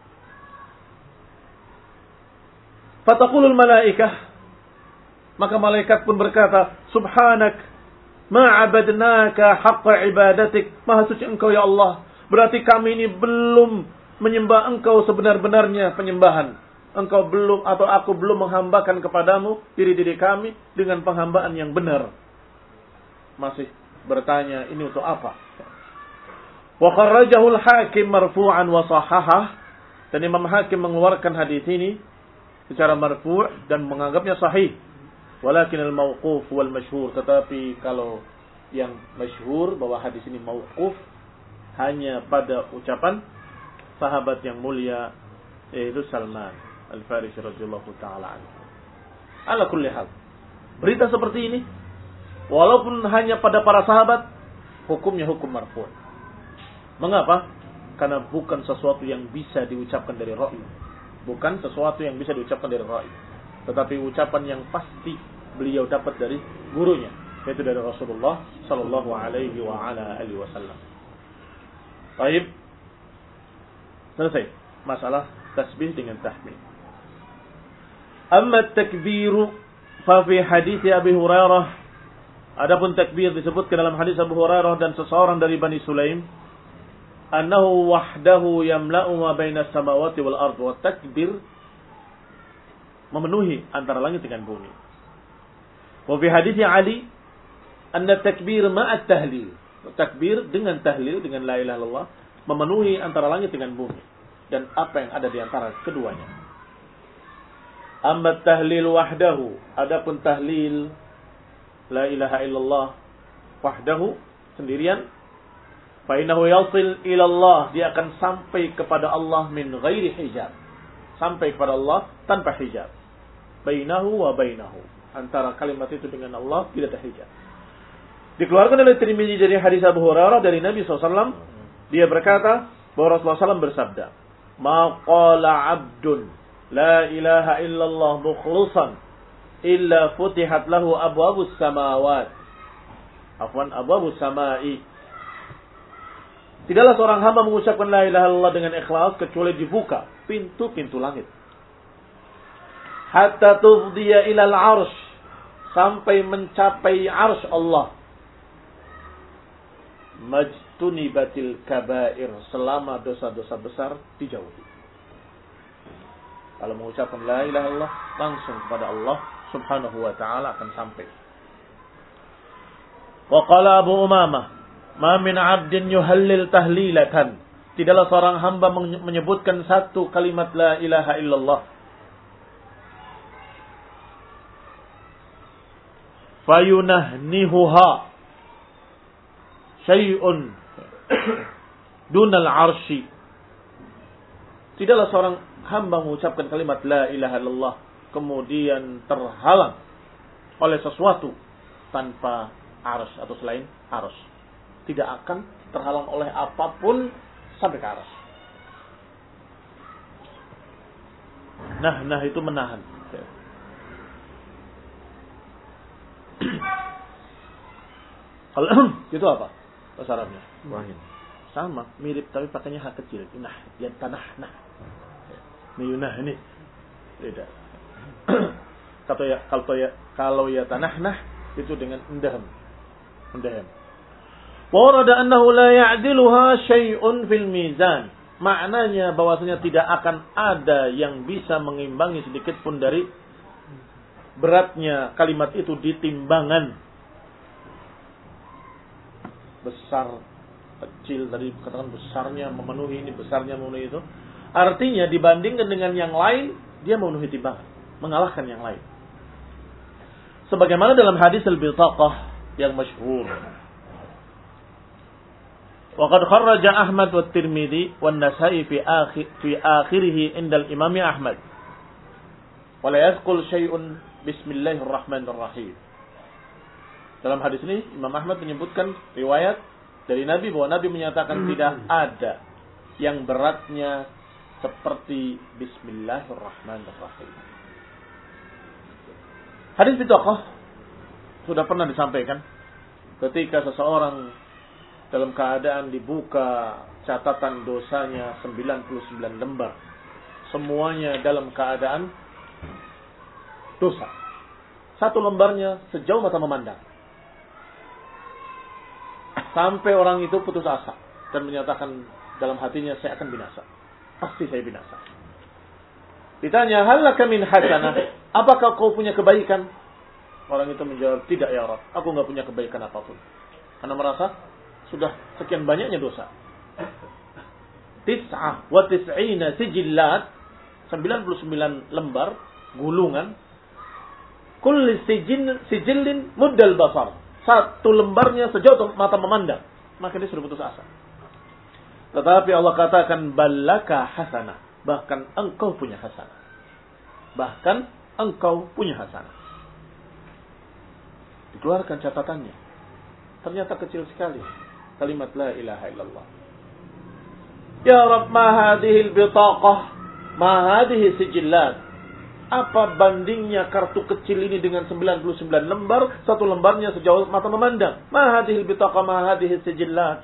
Fataqulul malaikah. Maka malaikat pun berkata, "Subhanak, ma'abadnaka haqqa ibadatik." Maha suci engkau ya Allah. Berarti kami ini belum menyembah engkau sebenar-benarnya penyembahan. Engkau belum atau aku belum menghambakan kepadamu diri-diri kami dengan penghambaan yang benar. Masih bertanya, ini untuk apa? Wa kharrajahu al-Hakim marfu'an wa sahahah. Dan Imam Hakim mengeluarkan hadis ini secara marfu' dan menganggapnya sahih. Walakin al-mauquf wal masyhur, tetapi kalau yang masyhur bahwa hadis ini mauquf hanya pada ucapan sahabat yang mulia yaitu Salman Al-Farisi radhiyallahu taala anhu. Ala kulli hal, berita seperti ini walaupun hanya pada para sahabat, hukumnya hukum marfu'. Mengapa? Karena bukan sesuatu yang bisa diucapkan dari ra'i. Bukan sesuatu yang bisa diucapkan dari ra'i. Tetapi ucapan yang pasti beliau dapat dari gurunya, yaitu dari Rasulullah sallallahu alaihi wa ala alihi wasallam. Baik. Selesai masalah tasbih dengan tahmid. Amma takbiru fa fi hadis Abi Hurairah. Adapun takbir disebutkan dalam hadis Abu Hurairah dan seseorang dari Bani Sulaim, annahu wahdahu yamla'u ma baina samawati wal ard. Wa takbir memenuhi antara langit dengan bumi. Wa fi hadis Ali anna takbir ma'a tahlil. Takbir dengan tahlil, dengan la ilaha illallah, memenuhi antara langit dengan bumi dan apa yang ada di antara keduanya. Amma tahlil wahdahu, adapun tahlil la ilaha illallah wahdahu sendirian, fa innahu yasil ila Allah, dia akan sampai kepada Allah min ghairi hijab, sampai kepada Allah tanpa hijab. Bainahu wa bainahu, antara kalimat itu dengan Allah tidak ada hijab. Dikeluarkan oleh Tirmidzi dari hadis Abu Hurairah dari Nabi sallallahu alaihi wasallam, dia berkata bahwa Rasulullah sallallahu alaihi wasallam bersabda, "Ma qala 'abdun la ilaha illallah mukhlishan illa futihat lahu abwabus samawat." Afwan, abwabus samai. Tidaklah seorang hamba mengucapkan la ilaha illallah dengan ikhlas kecuali dibuka pintu-pintu langit. Hatta tufdiya ilal arsh, sampai mencapai arsh Allah. Majtunibatil kabair, selama dosa-dosa besar dijauhi. Kalau mengucapkan la ilaha illallah langsung kepada Allah subhanahu wa ta'ala akan sampai. Wa qala Abu Umamah, "Ma min 'abdin yuhallil tahlilatan." Tidaklah seorang hamba menyebutkan satu kalimat la ilaha illallah. Fayunahnihuha syai'un dunal arsy. Tidaklah seorang hamba mengucapkan kalimat la ilaha illallah kemudian terhalang oleh sesuatu tanpa arsy atau selain arsy. Tidak akan terhalang oleh apapun sampai ke arsy. Nah, nah itu menahan. Kalau itu apa bahasa Arabnya? Wahid. Sama, mirip tapi pakainya h kecil. Nah, ya tanah nah. Miyunah ini beda. Kalau ya kalau ya kalau ya tanah nah itu dengan endaham. Endaham. Wa warada annahu la ya'diluha syai'un fil mizan. Maknanya bahwasanya tidak akan ada yang bisa mengimbangi sedikit pun dari beratnya kalimat itu di timbangan. Besar, kecil, tadi katakan besarnya memenuhi ini, besarnya memenuhi itu. Artinya dibandingkan dengan yang lain, dia memenuhi timbangan, mengalahkan yang lain. Sebagaimana dalam hadis al-bitaqah yang masyhur. Wa qad kharraja Ahmad wa Tirmidzi wa An-Nasa'i fi akhir fi akhirih inda al-Imam Ahmad. Wa la yadhkul syai'un bismillahirrahmanirrahim. Dalam hadis ini Imam Ahmad menyebutkan riwayat dari Nabi bahwa Nabi menyatakan tidak ada yang beratnya seperti bismillahirrahmanirrahim. Hadis bitaqah sudah pernah disampaikan ketika seseorang dalam keadaan dibuka catatan dosanya sembilan puluh sembilan lembar. Semuanya dalam keadaan dosa. Satu lembarnya sejauh mata memandang. Sampai orang itu putus asa dan menyatakan dalam hatinya, saya akan binasa. Pasti saya binasa. Ditanya, hal laka min hasanah? Apakah kau punya kebaikan? Orang itu menjawab, tidak ya Rabb, aku enggak punya kebaikan apapun. Karena merasa sudah sekian banyaknya dosa. Tis'ah wa tis'ina sijillat, sembilan puluh sembilan lembar gulungan. Kulli sijil sijillin muddal basar. Satu lembarnya sejauh mata memandang. Maka dia sudah putus asa. Tetapi Allah katakan balaka hasanah. Bahkan engkau punya hasanah. Bahkan engkau punya hasanah. Dikeluarkan catatannya. Ternyata kecil sekali. Kalimat la ilaha illallah. Ya Rabb, ma hadihil bitaqah. Ma hadihi sijillat. Apa bandingnya kartu kecil ini dengan sembilan puluh sembilan lembar, satu lembarnya sejauh mata memandang. Ma hadhil bitaqa ma hadhihi sijillat.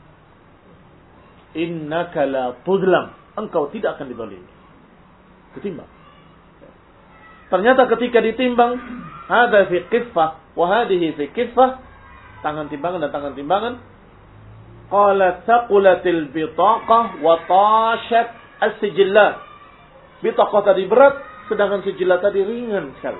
Innaka la tudlam. Engkau tidak akan dizalimi. Ditimbang. Ternyata ketika ditimbang, hadza fi kiffah wa hadhihi fi kiffah, tangan timbangan dan tangan timbangan, qala thaqulatil bitaqah wa tashat as-sijillat. Bitaqah tadi berat, sedangkan sijillat tadi ringan sekali.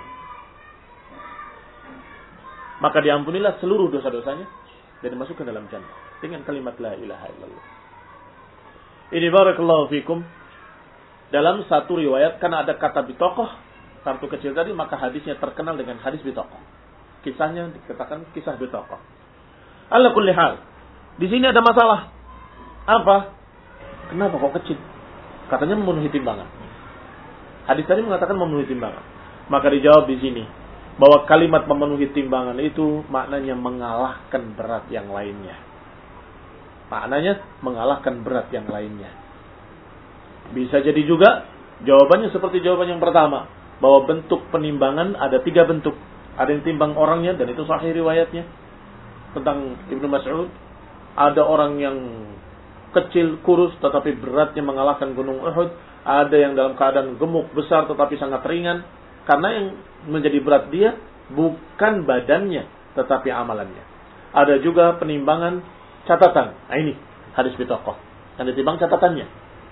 Maka diampunilah seluruh dosa-dosanya dan dimasukkan dalam jannah dengan kalimat la ilaha illallah. Ini barakallahu fikum. Dalam satu riwayat karena ada kata bitaqah, kartu kecil tadi, maka hadisnya terkenal dengan hadis bitaqah. Kisahnya dikatakan kisah bitaqah. Ala kulli hal. Di sini ada masalah. Apa? Kenapa kok kecil? Katanya memenuhi timbangan. Hadis tadi mengatakan memenuhi timbangan. Maka dijawab di sini bahwa kalimat memenuhi timbangan itu maknanya mengalahkan berat yang lainnya. Maknanya mengalahkan berat yang lainnya. Bisa jadi juga jawabannya seperti jawaban yang pertama, bahwa bentuk penimbangan ada tiga bentuk. Ada yang timbang orangnya dan itu sahih riwayatnya tentang Ibnu Mas'ud. Ada orang yang kecil, kurus tetapi beratnya mengalahkan gunung Uhud. Ada yang dalam keadaan gemuk, besar tetapi sangat ringan. Karena yang menjadi berat dia bukan badannya tetapi amalannya. Ada juga penimbangan catatan. Nah ini hadis bitaqah. Yang ditimbang catatannya.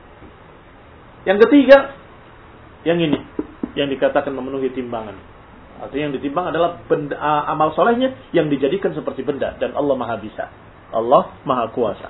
Yang ketiga, yang ini yang dikatakan memenuhi timbangan. Artinya yang ditimbang adalah benda, amal solehnya yang dijadikan seperti benda. Dan Allah maha bisa. Allah maha kuasa.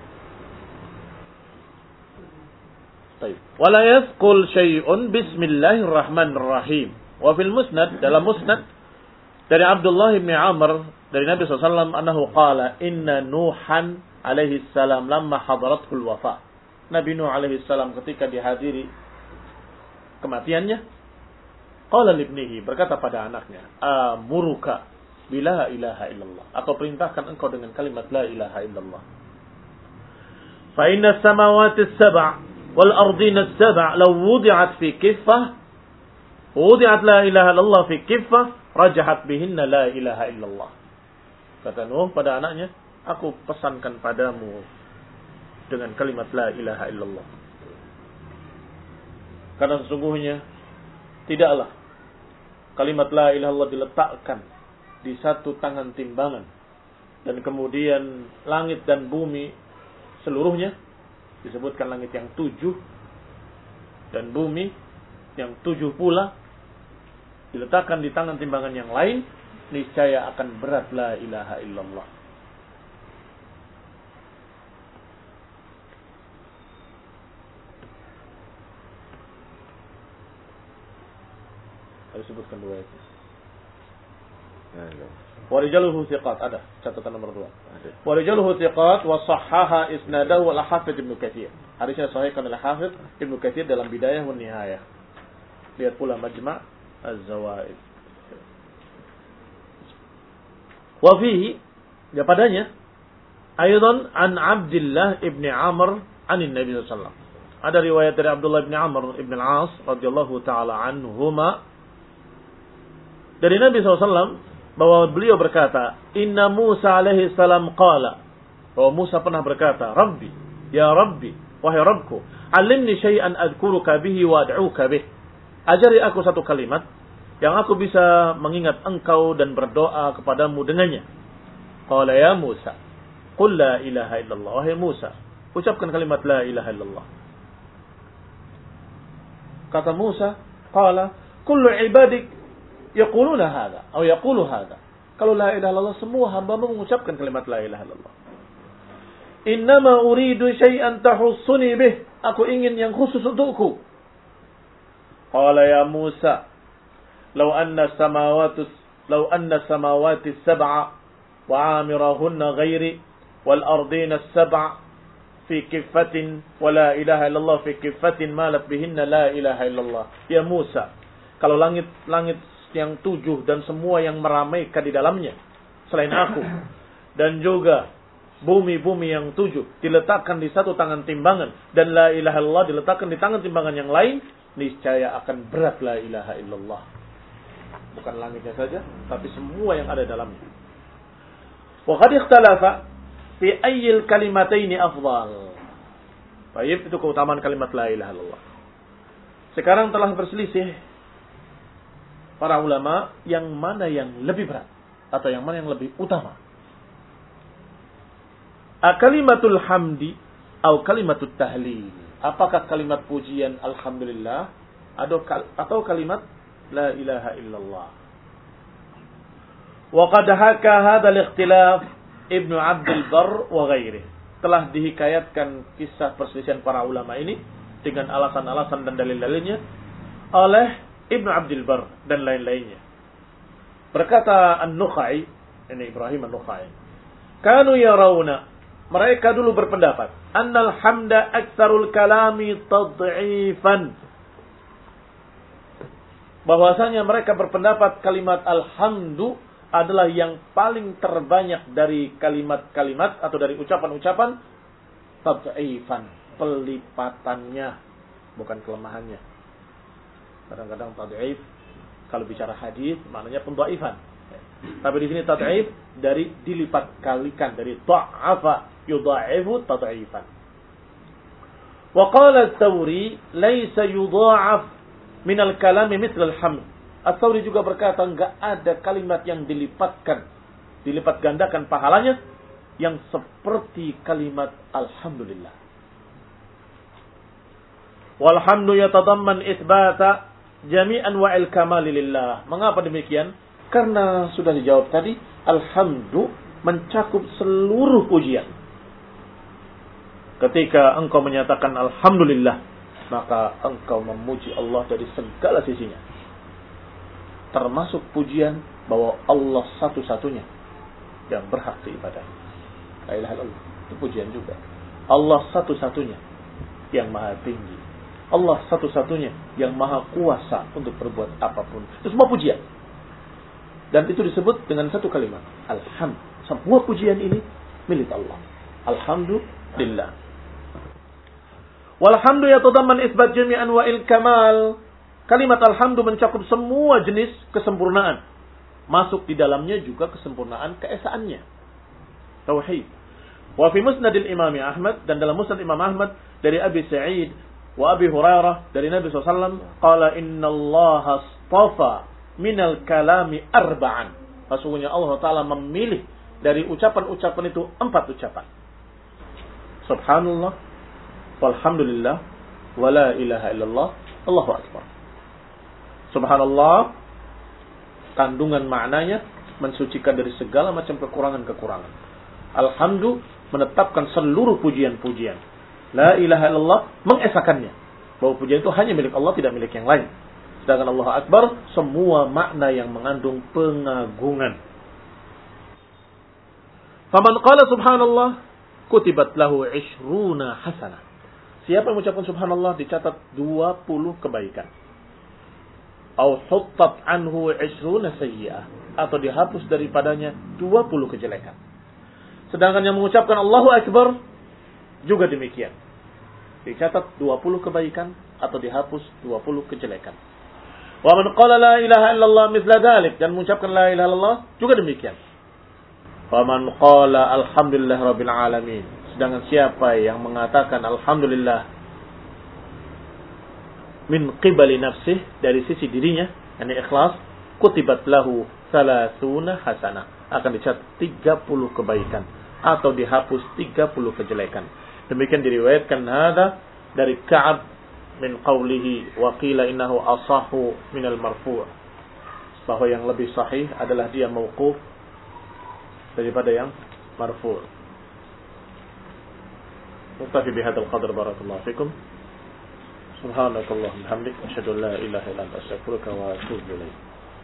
Wala yathqul syai'un bismillahirrahmanirrahim. Wa fil musnad, dalam musnad dari Abdullah bin Amr dari Nabi sallallahu alaihi wasallam annahu qala inna Nuhan alaihi salam lamma hadaratul wafa. Nabi Nuh alaihi salam ketika dihadiri kematiannya, qala libnihi, berkata pada anaknya, amuruka bila ilaha illallah, atau perintahkan engkau dengan kalimat la ilaha illallah. Fa inna samawati as-sab' wal ardina as-sab' law wudi'at fi kiffah wudi'at la ilaha illallah fi kiffah rajahat bihinna la ilaha illallah. Kata Nuh pada anaknya, aku pesankan padamu dengan kalimat la ilaha illallah. Karena sesungguhnya tidaklah kalimat la ilaha illallah diletakkan di satu tangan timbangan dan kemudian langit dan bumi seluruhnya, disebutkan langit yang tujuh dan bumi yang tujuh pula diletakkan di tangan timbangan yang lain, niscaya akan berat la ilaha illallah. Harus sebutkan dua itu. Warijaluhu thiqat, ada catatan nomor dua. Warijaluhu thiqat wa sahhaha isnadahu al-Hafidz Ibnu Katsir. Hadisnya sahihkan oleh Hafidz Ibnu Katsir dalam Bidayah wa Nihayah. Lihat pula Majma' Az-Zawaid. Wa fihi, ya padanya, aidan an Abdullah ibn Amr anin Nabi sallallahu alaihi wasallam. Ada riwayat dari Abdullah ibn Amr ibn al-As radhiyallahu taala anhuma dari Nabi sallallahu alaihi wasallam bahwa beliau berkata, Inna Musa alaihi salam qala, bahwa Musa pernah berkata, Rabbi, ya Rabbi, wahai Rabbku, alimni syai'an adkuruka bihi wa ad'uka bih. Ajari aku satu kalimat yang aku bisa mengingat engkau dan berdoa kepadamu dengannya. Qala ya Musa, qul la ilaha illallah. Wahai Musa, ucapkan kalimat la ilaha illallah. Kata Musa, qala kullu ibadik yaquluna hadha atau yaqulu hadha. Kalau la ilaha illallah, semua hamba-Mu mengucapkan kalimat la ilaha illallah. Innama uridu syai'an tahussuni bih. Aku ingin yang khusus untukku. Qala ya Musa, law anna samawati law anna samawati as-sab'a wa 'amirahunna ghairi wal ardina as-sab'a fi kiffatin wa la ilaha illallah fi kiffatin malat bihinna la ilaha illallah. Ya Musa, kalau langit-langit yang tujuh dan semua yang meramaikan di dalamnya selain aku dan juga bumi-bumi yang tujuh diletakkan di satu tangan timbangan dan la ilaha illallah diletakkan di tangan timbangan yang lain, niscaya akan berat la ilaha illallah. Bukan langitnya saja, tapi semua yang ada dalamnya. Wa qad ikhtalafa fi ayyil kalimataini afdal. Baik, itu keutamaan kalimat la ilaha illallah. Sekarang telah berselisih para ulama yang mana yang lebih berat atau yang mana yang lebih utama. Kalimatul hamdi atau kalimatul tahlil. Apakah kalimat pujian alhamdulillah atau kalimat la ilaha illallah? Wa qad haka hadzal ikhtilaf Ibnu Abdul Barr wa ghairihi. Telah dihikayatkan kisah perselisihan para ulama ini dengan alasan-alasan dan dalil-dalilnya oleh Ibnu Abdul Barr dan lain-lainnya. Berkata An-Nukhai, ini Ibrahim An-Nukhai, kanu yarawna, mereka dulu berpendapat, annal hamda aktsarul kalami tad'ifan. Bahwasanya mereka berpendapat kalimat alhamdu adalah yang paling terbanyak dari kalimat-kalimat atau dari ucapan-ucapan tad'ifan, pelipatannya, bukan kelemahannya. Kadang-kadang tad'if kalau bicara hadis maknanya pendhaifan. Tapi di sini tad'if dari dilipat kalikan, dari ta'afa yudha'ifu tad'ifan. Wa qala Ats-Tsauri laisa yudha'af min al-kalami mithla al-hamd. Ats-Tsauri juga berkata enggak ada kalimat yang dilipatkan, dilipat gandakan pahalanya yang seperti kalimat alhamdulillah. Walhamdu yatadamman itsbata jami'an wa'il kamali lillah. Mengapa demikian? Karena sudah dijawab tadi, alhamdu mencakup seluruh pujian. Ketika engkau menyatakan alhamdulillah, maka engkau memuji Allah dari segala sisinya. Termasuk pujian bahwa Allah satu-satunya yang berhak diibadahi. La ilaha illallah. Itu pujian juga. Allah satu-satunya yang maha tinggi. Allah satu-satunya yang maha kuasa untuk berbuat apapun. Itu semua pujian. Dan itu disebut dengan satu kalimat. Alhamd. Semua pujian ini milik Allah. Alhamdulillah. Walhamdu yatadamman isbat jami'an wa'il kamal. Kalimat alhamdu mencakup semua jenis kesempurnaan. Masuk di dalamnya juga kesempurnaan keesaannya. Tauhid. Wa fi musnadil imam Ahmad. Dan dalam musnad Imam Ahmad dari Abi Sa'id wa Abi Hurairah dari Nabi shallallahu alaihi wasallam. Qala inna Allah astafa minal kalami arba'an. Sesungguhnya Allah Ta'ala memilih dari ucapan-ucapan itu empat ucapan. Subhanallah, walhamdulillah, wala ilaha illallah, Allahu Akbar. Subhanallah, kandungan maknanya mensucikan dari segala macam kekurangan-kekurangan. Alhamdulillah, menetapkan seluruh pujian-pujian. La ilaha illallah, mengesakannya. Bahwa pujian itu hanya milik Allah, tidak milik yang lain. Sedangkan Allah Akbar, semua makna yang mengandung pengagungan. Faman qala subhanallah, kutibat lahu ishruna hasanah. Siapa yang mengucapkan subhanallah, dicatat dua puluh kebaikan. Au huttat anhu ishruna sayyi'ah. Atau dihapus daripadanya dua puluh kejelekan. Sedangkan yang mengucapkan Allahu Akbar, juga demikian. Dicatat dua puluh kebaikan, atau dihapus dua puluh kejelekan. Wa man qala la ilaha illallah mithla dhalik, dan mengucapkan la ilaha illallah juga demikian. Wa man qala alhamdulillah rabbil alamin, sedangkan siapa yang mengatakan alhamdulillah min qibali nafsih, dari sisi dirinya, yakni ikhlas, kutibat lahu salasuna hasanah, akan dicatat tiga puluh kebaikan atau dihapus tiga puluh kejelekan. Demikian diriwayatkan hada dari Ka'ab min qawlihi wa qila innahu asahu minal marfu', bahwa yang lebih sahih adalah dia mauquf daripada yang marfu'. Mustafi bihadzal qadr, barakallahu fikum. Subhanakallahumma hamdik, asyhadu an la ilaha illa anta, astaghfiruka wa atubu ilaik.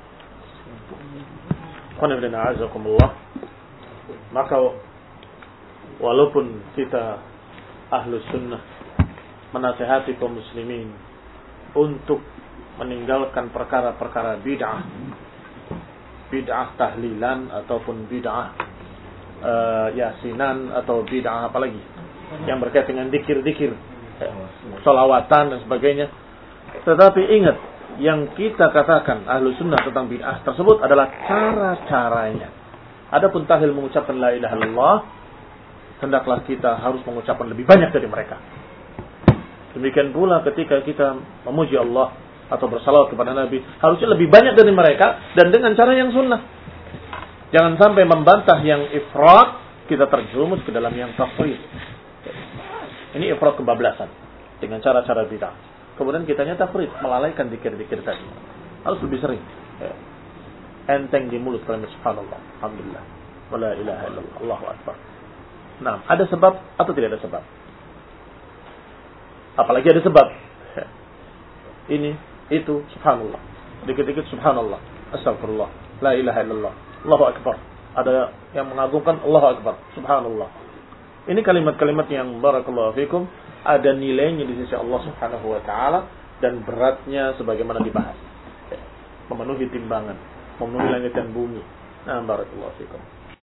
Qul inna a'azakumullah. Maka walaupun kita Ahlus Sunnah menasihati kaum muslimin untuk meninggalkan perkara-perkara bid'ah, bid'ah tahlilan ataupun bid'ah uh, yasinan atau bid'ah apalagi yang berkaitan dengan dikir-dikir, sholawatan dan sebagainya. Tetapi ingat, yang kita katakan Ahlus Sunnah tentang bid'ah tersebut adalah cara-caranya. Adapun tahlil mengucapkan la ilaha illallah, hendaklah kita harus mengucapkan lebih banyak dari mereka. Demikian pula ketika kita memuji Allah atau bersalawat kepada Nabi, harusnya lebih banyak dari mereka dan dengan cara yang sunnah. Jangan sampai membantah yang ifrat, kita terjerumus ke dalam yang tafrid. Ini ifrat, kebablasan dengan cara-cara bid'ah. Kemudian kitanya tafrid, melalaikan zikir-zikir tadi. Harus lebih sering. Enteng di mulut kalimat subhanallah, alhamdulillah, wala ilaha illallah, Allahu Akbar. Nah, ada sebab atau tidak ada sebab? Apalagi ada sebab. Ini, itu, subhanallah. Dikit-dikit subhanallah, astagfirullah, la ilaha illallah, Allahu Akbar. Ada yang mengagungkan Allahu Akbar, subhanallah. Ini kalimat-kalimat yang barakallahu fikum ada nilainya di sisi Allah Subhanahu wa taala dan beratnya sebagaimana dibahas. Memenuhi timbangan, memenuhi langit dan bumi. Nah, barakallahu fikum.